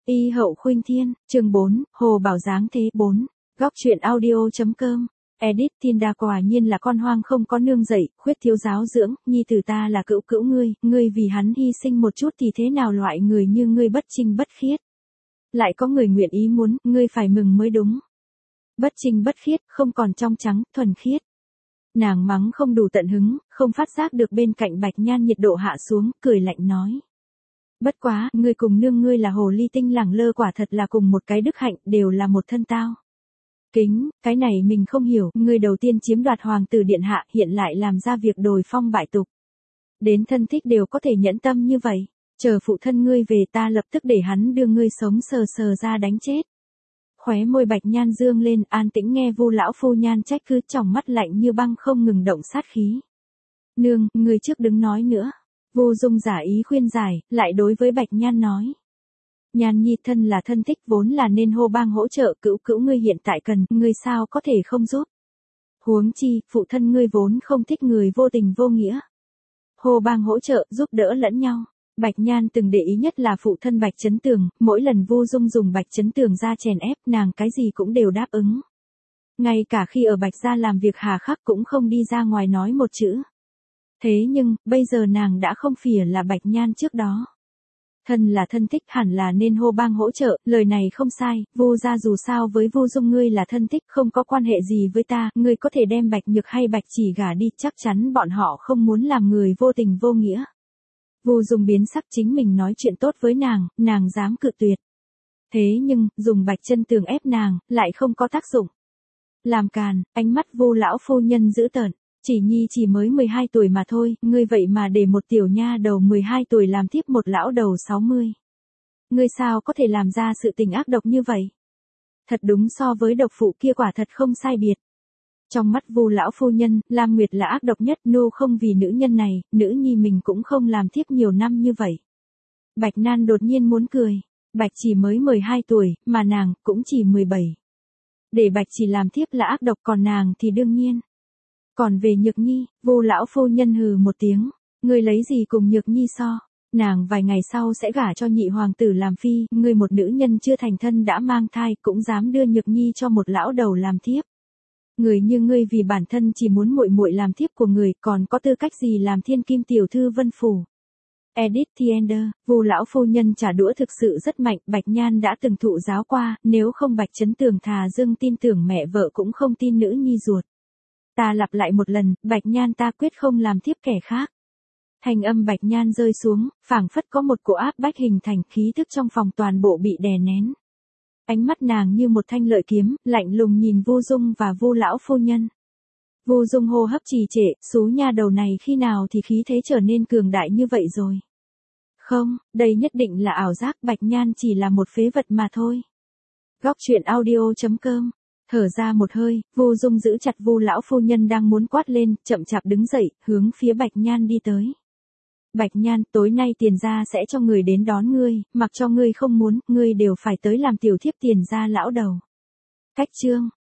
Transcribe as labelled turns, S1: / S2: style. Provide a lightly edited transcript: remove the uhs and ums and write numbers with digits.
S1: Y hậu khuynh thiên, chương 4, Hồ Bảo Giáng thế 4, góc truyện audio.com. Edit Thiên Đa quả nhiên là con hoang không có nương dạy, khuyết thiếu giáo dưỡng, nhi tử ta là cữu cữu ngươi vì hắn hy sinh một chút thì thế nào loại người như ngươi bất trinh bất khiết. Lại có người nguyện ý muốn, ngươi phải mừng mới đúng. Bất trinh bất khiết, không còn trong trắng, thuần khiết. Nàng mắng không đủ tận hứng, không phát giác được bên cạnh Bạch Nhan nhiệt độ hạ xuống, cười lạnh nói. Bất quá, ngươi cùng nương ngươi là hồ ly tinh lẳng lơ quả thật là cùng một cái đức hạnh, đều là một thân tao. Kính, cái này mình không hiểu, ngươi đầu tiên chiếm đoạt hoàng tử điện hạ, hiện lại làm ra việc đồi phong bại tục. Đến thân thích đều có thể nhẫn tâm như vậy, chờ phụ thân ngươi về ta lập tức để hắn đưa ngươi sống sờ sờ ra đánh chết. Khóe môi Bạch Nhan dương lên, an tĩnh nghe Vu lão phu nhan trách cứ, tròng mắt lạnh như băng không ngừng động sát khí. Nương, ngươi trước đừng nói nữa. Vu Dung giả ý khuyên giải, lại đối với Bạch Nhan nói. Nhan nhi thân là thân thích vốn là nên hô bang hỗ trợ, cữu cữu ngươi hiện tại cần, ngươi sao có thể không giúp. Huống chi, phụ thân ngươi vốn không thích người vô tình vô nghĩa. Hô bang hỗ trợ, giúp đỡ lẫn nhau. Bạch Nhan từng để ý nhất là phụ thân Bạch Chấn Tường, mỗi lần Vu Dung dùng Bạch Chấn Tường ra chèn ép, nàng cái gì cũng đều đáp ứng. Ngay cả khi ở Bạch gia làm việc hà khắc cũng không đi ra ngoài nói một chữ. Thế nhưng, bây giờ nàng đã không phìa là Bạch Nhan trước đó. Thân là thân thích hẳn là nên hô bang hỗ trợ, lời này không sai, Vu gia dù sao với Vu Dung ngươi là thân thích không có quan hệ gì với ta, ngươi có thể đem Bạch Nhược hay Bạch Chỉ gả đi, chắc chắn bọn họ không muốn làm người vô tình vô nghĩa. Vu Dung biến sắc, chính mình nói chuyện tốt với nàng dám cự tuyệt. Thế nhưng, dùng Bạch Chân Tường ép nàng, lại không có tác dụng. Làm càn, ánh mắt Vu lão phu nhân dữ tợn. Chỉ nhi chỉ mới 12 tuổi mà thôi, ngươi vậy mà để một tiểu nha đầu 12 tuổi làm thiếp một lão đầu 60. Ngươi sao có thể làm ra sự tình ác độc như vậy? Thật đúng so với độc phụ kia quả thật không sai biệt. Trong mắt Vu lão phu nhân, Lam Nguyệt là ác độc nhất, nô không vì nữ nhân này, nữ nhi mình cũng không làm thiếp nhiều năm như vậy. Bạch Nan đột nhiên muốn cười, Bạch chỉ mới 12 tuổi, mà nàng cũng chỉ 17. Để Bạch chỉ làm thiếp là ác độc, còn nàng thì đương nhiên. Còn về Nhược Nhi, Vu lão phu nhân hừ một tiếng, ngươi lấy gì cùng Nhược Nhi so? Nàng vài ngày sau sẽ gả cho nhị hoàng tử làm phi, ngươi một nữ nhân chưa thành thân đã mang thai, cũng dám đưa Nhược Nhi cho một lão đầu làm thiếp. Người như ngươi vì bản thân chỉ muốn muội muội làm thiếp của người, còn có tư cách gì làm thiên kim tiểu thư Vân phủ? Edit Thiender, Vu lão phu nhân trả đũa thực sự rất mạnh, Bạch Nhan đã từng thụ giáo qua, nếu không Bạch Chấn Tường thà dưng tin tưởng mẹ vợ cũng không tin nữ nhi ruột. Ta lặp lại một lần, Bạch Nhan ta quyết không làm thiếp kẻ khác. Thanh âm Bạch Nhan rơi xuống, phảng phất có một cỗ áp bách hình thành, khí thức trong phòng toàn bộ bị đè nén. Ánh mắt nàng như một thanh lợi kiếm, lạnh lùng nhìn Vu Dung và Vu lão phu nhân. Vu Dung hô hấp trì trệ, xú nha đầu này khi nào thì khí thế trở nên cường đại như vậy rồi. Không, đây nhất định là ảo giác, Bạch Nhan chỉ là một phế vật mà thôi. Góc truyện audio.com. Thở ra một hơi, Vu Dung giữ chặt Vu lão phu nhân đang muốn quát lên, chậm chạp đứng dậy, hướng phía Bạch Nhan đi tới. Bạch Nhan, tối nay Tiền gia sẽ cho người đến đón ngươi, mặc cho ngươi không muốn, ngươi đều phải tới làm tiểu thiếp Tiền gia lão đầu. Cách chương.